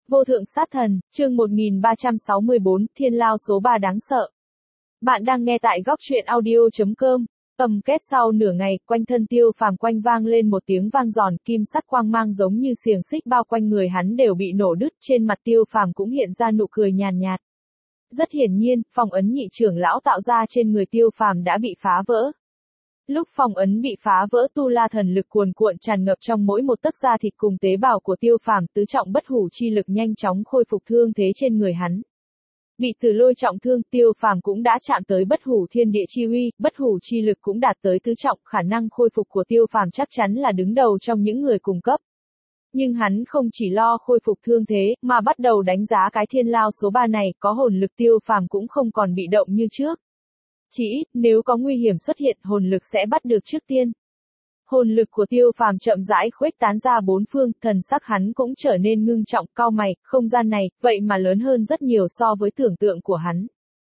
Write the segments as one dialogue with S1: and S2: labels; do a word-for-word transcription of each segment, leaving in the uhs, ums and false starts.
S1: Vô thượng sát thần, chương một nghìn ba trăm sáu mươi bốn, Thiên Lao số ba đáng sợ. Bạn đang nghe tại góc truyện audio chấm com. Ầm két sau nửa ngày, quanh thân Tiêu Phàm quanh vang lên một tiếng vang giòn, kim sắt quang mang giống như xiềng xích bao quanh người hắn đều bị nổ đứt, trên mặt Tiêu Phàm cũng hiện ra nụ cười nhàn nhạt. Rất hiển nhiên, phong ấn nhị trưởng lão tạo ra trên người Tiêu Phàm đã bị phá vỡ. Lúc phong ấn bị phá vỡ, tu la thần lực cuồn cuộn tràn ngập trong mỗi một tấc da thịt cùng tế bào của Tiêu Phàm, tứ trọng bất hủ chi lực nhanh chóng khôi phục thương thế trên người hắn. Bị tử lôi trọng thương, Tiêu Phàm cũng đã chạm tới bất hủ thiên địa chi uy, bất hủ chi lực cũng đạt tới tứ trọng, khả năng khôi phục của Tiêu Phàm chắc chắn là đứng đầu trong những người cùng cấp. Nhưng hắn không chỉ lo khôi phục thương thế, mà bắt đầu đánh giá cái thiên lao số ba này, có hồn lực Tiêu Phàm cũng không còn bị động như trước. Chỉ ít, nếu có nguy hiểm xuất hiện, hồn lực sẽ bắt được trước tiên. Hồn lực của Tiêu Phàm chậm rãi khuếch tán ra bốn phương, thần sắc hắn cũng trở nên ngưng trọng, cau mày, không gian này, vậy mà lớn hơn rất nhiều so với tưởng tượng của hắn.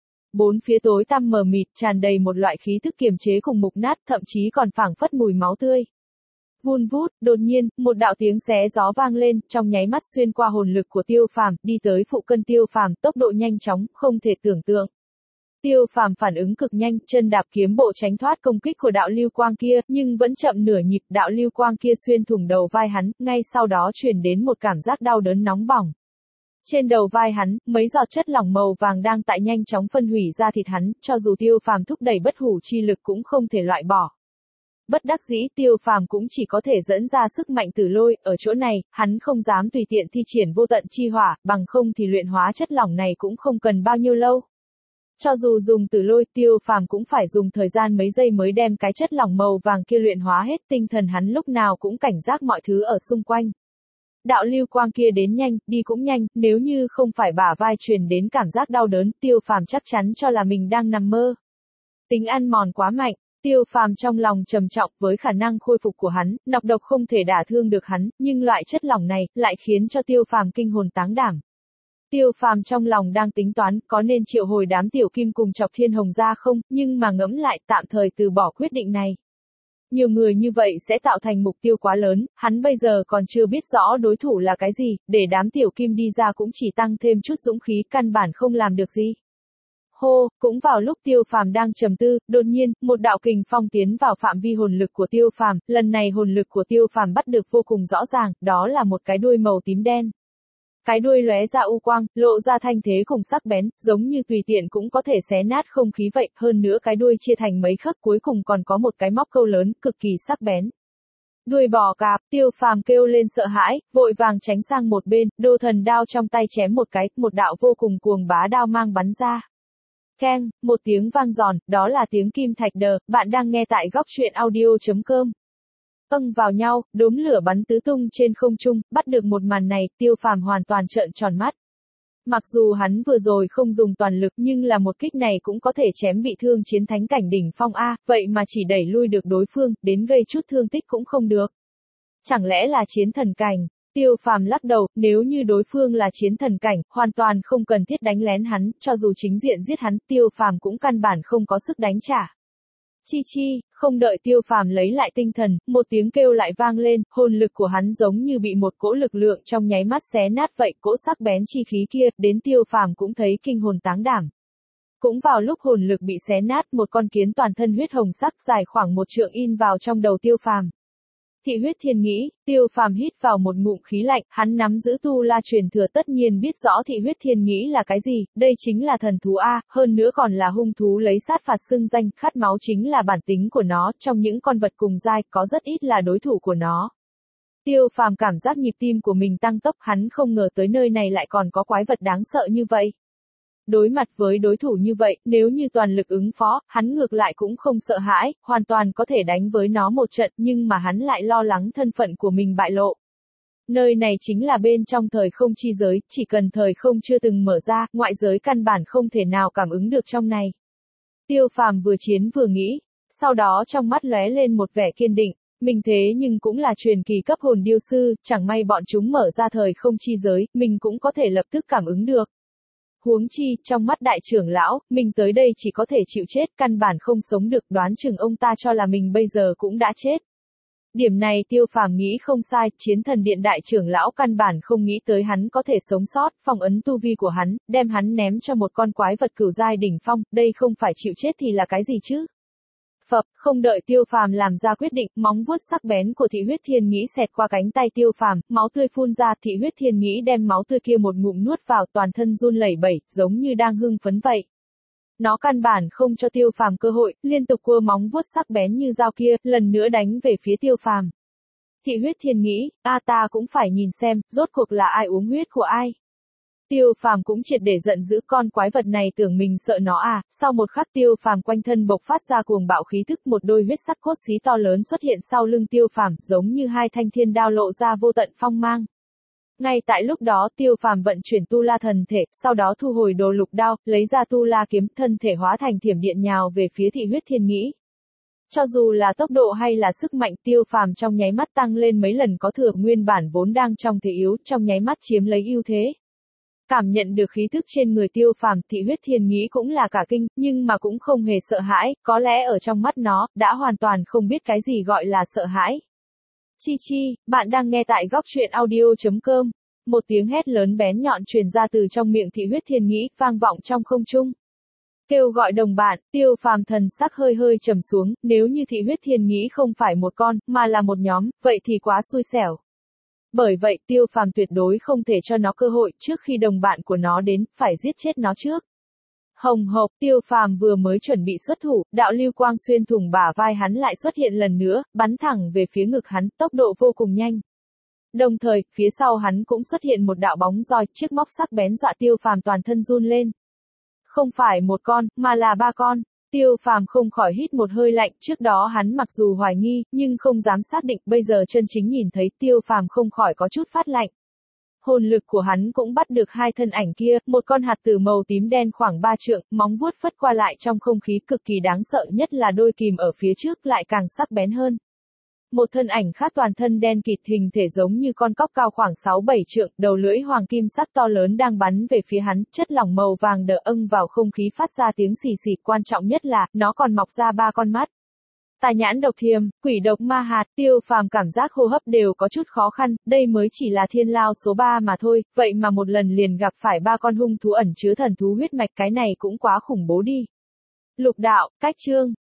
S1: Bốn phía tối tăm mờ mịt, tràn đầy một loại khí thức kiềm chế cùng mục nát, thậm chí còn phảng phất mùi máu tươi. Vun vút, đột nhiên, một đạo tiếng xé gió vang lên, trong nháy mắt xuyên qua hồn lực của Tiêu Phàm, đi tới phụ cận Tiêu Phàm, tốc độ nhanh chóng, không thể tưởng tượng. Tiêu Phàm phản ứng cực nhanh, chân đạp kiếm bộ tránh thoát công kích của đạo lưu quang kia, nhưng vẫn chậm nửa nhịp, đạo lưu quang kia xuyên thủng đầu vai hắn, ngay sau đó truyền đến một cảm giác đau đớn nóng bỏng. Trên đầu vai hắn, mấy giọt chất lỏng màu vàng đang tại nhanh chóng phân hủy ra thịt hắn, cho dù Tiêu Phàm thúc đẩy bất hủ chi lực cũng không thể loại bỏ. Bất đắc dĩ, Tiêu Phàm cũng chỉ có thể dẫn ra sức mạnh tử lôi, ở chỗ này, hắn không dám tùy tiện thi triển vô tận chi hỏa, bằng không thì luyện hóa chất lỏng này cũng không cần bao nhiêu lâu. Cho dù dùng tử lôi, Tiêu Phàm cũng phải dùng thời gian mấy giây mới đem cái chất lỏng màu vàng kia luyện hóa hết, tinh thần hắn lúc nào cũng cảnh giác mọi thứ ở xung quanh. Đạo lưu quang kia đến nhanh, đi cũng nhanh, nếu như không phải bả vai truyền đến cảm giác đau đớn, Tiêu Phàm chắc chắn cho là mình đang nằm mơ. Tính ăn mòn quá mạnh, Tiêu Phàm trong lòng trầm trọng, với khả năng khôi phục của hắn, nọc độc không thể đả thương được hắn, nhưng loại chất lỏng này lại khiến cho Tiêu Phàm kinh hồn táng đảm. Tiêu Phàm trong lòng đang tính toán, có nên triệu hồi đám tiểu kim cùng Chọc Thiên Hồng ra không, nhưng mà ngẫm lại, tạm thời từ bỏ quyết định này. Nhiều người như vậy sẽ tạo thành mục tiêu quá lớn, hắn bây giờ còn chưa biết rõ đối thủ là cái gì, để đám tiểu kim đi ra cũng chỉ tăng thêm chút dũng khí, căn bản không làm được gì. Hô, cũng vào lúc Tiêu Phàm đang trầm tư, đột nhiên, một đạo kình phong tiến vào phạm vi hồn lực của Tiêu Phàm, lần này hồn lực của Tiêu Phàm bắt được vô cùng rõ ràng, đó là một cái đuôi màu tím đen. Cái đuôi lóe ra u quang, lộ ra thanh thế cùng sắc bén, giống như tùy tiện cũng có thể xé nát không khí vậy, hơn nữa cái đuôi chia thành mấy khắc, cuối cùng còn có một cái móc câu lớn, cực kỳ sắc bén. Đuôi bò cạp, Tiêu Phàm kêu lên sợ hãi, vội vàng tránh sang một bên, đô thần đao trong tay chém một cái, một đạo vô cùng cuồng bá đao mang bắn ra. Keng, một tiếng vang giòn, đó là tiếng kim thạch đờ, bạn đang nghe tại góc truyện audio chấm com. Âng vào nhau, đốm lửa bắn tứ tung trên không trung, bắt được một màn này, Tiêu Phàm hoàn toàn trợn tròn mắt. Mặc dù hắn vừa rồi không dùng toàn lực nhưng là một kích này cũng có thể chém bị thương chiến thánh cảnh đỉnh phong A, vậy mà chỉ đẩy lui được đối phương, đến gây chút thương tích cũng không được. Chẳng lẽ là chiến thần cảnh? Tiêu Phàm lắc đầu, nếu như đối phương là chiến thần cảnh, hoàn toàn không cần thiết đánh lén hắn, cho dù chính diện giết hắn, Tiêu Phàm cũng căn bản không có sức đánh trả. Chi chi, không đợi Tiêu Phàm lấy lại tinh thần, một tiếng kêu lại vang lên, hồn lực của hắn giống như bị một cỗ lực lượng trong nháy mắt xé nát vậy, cỗ sắc bén chi khí kia, đến Tiêu Phàm cũng thấy kinh hồn táng đảm. Cũng vào lúc hồn lực bị xé nát, một con kiến toàn thân huyết hồng sắc dài khoảng một trượng in vào trong đầu Tiêu Phàm. Thị huyết thiên nghĩ, Tiêu Phàm hít vào một ngụm khí lạnh, hắn nắm giữ tu la truyền thừa tất nhiên biết rõ thị huyết thiên nghĩ là cái gì, đây chính là thần thú A, hơn nữa còn là hung thú lấy sát phạt xưng danh, khát máu chính là bản tính của nó, trong những con vật cùng giai, có rất ít là đối thủ của nó. Tiêu Phàm cảm giác nhịp tim của mình tăng tốc, hắn không ngờ tới nơi này lại còn có quái vật đáng sợ như vậy. Đối mặt với đối thủ như vậy, nếu như toàn lực ứng phó, hắn ngược lại cũng không sợ hãi, hoàn toàn có thể đánh với nó một trận, nhưng mà hắn lại lo lắng thân phận của mình bại lộ. Nơi này chính là bên trong thời không chi giới, chỉ cần thời không chưa từng mở ra, ngoại giới căn bản không thể nào cảm ứng được trong này. Tiêu Phàm vừa chiến vừa nghĩ, sau đó trong mắt lóe lên một vẻ kiên định, mình thế nhưng cũng là truyền kỳ cấp hồn điêu sư, chẳng may bọn chúng mở ra thời không chi giới, mình cũng có thể lập tức cảm ứng được. Huống chi, trong mắt đại trưởng lão, mình tới đây chỉ có thể chịu chết, căn bản không sống được, đoán chừng ông ta cho là mình bây giờ cũng đã chết. Điểm này Tiêu Phàm nghĩ không sai, Chiến Thần Điện đại trưởng lão căn bản không nghĩ tới hắn có thể sống sót, phong ấn tu vi của hắn, đem hắn ném cho một con quái vật cửu giai đỉnh phong, đây không phải chịu chết thì là cái gì chứ? Phập, không đợi Tiêu Phàm làm ra quyết định, móng vuốt sắc bén của Thị Huyết Thiên Nghĩ xẹt qua cánh tay Tiêu Phàm, máu tươi phun ra, Thị Huyết Thiên Nghĩ đem máu tươi kia một ngụm nuốt vào, toàn thân run lẩy bẩy, giống như đang hưng phấn vậy. Nó căn bản không cho Tiêu Phàm cơ hội, liên tục cua móng vuốt sắc bén như dao kia, lần nữa đánh về phía Tiêu Phàm. Thị Huyết Thiên Nghĩ, a ta cũng phải nhìn xem, rốt cuộc là ai uống huyết của ai. Tiêu Phàm cũng triệt để giận dữ, con quái vật này tưởng mình sợ nó à, sau một khắc Tiêu Phàm quanh thân bộc phát ra cuồng bạo khí thức, một đôi huyết sắc cốt xí to lớn xuất hiện sau lưng Tiêu Phàm, giống như hai thanh thiên đao lộ ra vô tận phong mang. Ngay tại lúc đó Tiêu Phàm vận chuyển tu la thần thể, sau đó thu hồi đồ lục đao, lấy ra tu la kiếm, thân thể hóa thành thiểm điện nhào về phía Thị Huyết Thiên Nghĩ. Cho dù là tốc độ hay là sức mạnh, Tiêu Phàm trong nháy mắt tăng lên mấy lần có thừa, nguyên bản vốn đang trong thế yếu, trong nháy mắt chiếm lấy ưu thế. Cảm nhận được khí thức trên người Tiêu Phàm, Thị Huyết Thiên Nghĩ cũng là cả kinh, nhưng mà cũng không hề sợ hãi, có lẽ ở trong mắt nó, đã hoàn toàn không biết cái gì gọi là sợ hãi. Chi chi, bạn đang nghe tại góc truyện audio chấm com. Một tiếng hét lớn bén nhọn truyền ra từ trong miệng Thị Huyết Thiên Nghĩ, vang vọng trong không trung. Kêu gọi đồng bạn, Tiêu Phàm thần sắc hơi hơi trầm xuống, nếu như Thị Huyết Thiên Nghĩ không phải một con, mà là một nhóm, vậy thì quá xui xẻo. Bởi vậy, Tiêu Phàm tuyệt đối không thể cho nó cơ hội, trước khi đồng bạn của nó đến, phải giết chết nó trước. Hồng hộc, Tiêu Phàm vừa mới chuẩn bị xuất thủ, đạo lưu quang xuyên thủng bả vai hắn lại xuất hiện lần nữa, bắn thẳng về phía ngực hắn, tốc độ vô cùng nhanh. Đồng thời, phía sau hắn cũng xuất hiện một đạo bóng roi, chiếc móc sắc bén dọa Tiêu Phàm toàn thân run lên. Không phải một con, mà là ba con. Tiêu Phàm không khỏi hít một hơi lạnh, trước đó hắn mặc dù hoài nghi, nhưng không dám xác định, bây giờ chân chính nhìn thấy, Tiêu Phàm không khỏi có chút phát lạnh. Hồn lực của hắn cũng bắt được hai thân ảnh kia, một con hạt tử màu tím đen khoảng ba trượng, móng vuốt phất qua lại trong không khí cực kỳ đáng sợ, nhất là đôi kìm ở phía trước lại càng sắc bén hơn. Một thân ảnh khác toàn thân đen kịt, hình thể giống như con cóc cao khoảng sáu bảy trượng, đầu lưỡi hoàng kim sắc to lớn đang bắn về phía hắn, chất lỏng màu vàng đờ âng vào không khí phát ra tiếng xì xì, quan trọng nhất là, nó còn mọc ra ba con mắt. Tà nhãn độc thiềm, quỷ độc ma hạt, Tiêu Phàm cảm giác hô hấp đều có chút khó khăn, đây mới chỉ là thiên lao số ba mà thôi, vậy mà một lần liền gặp phải ba con hung thú ẩn chứa thần thú huyết mạch, cái này cũng quá khủng bố đi. Lục đạo, cách chương.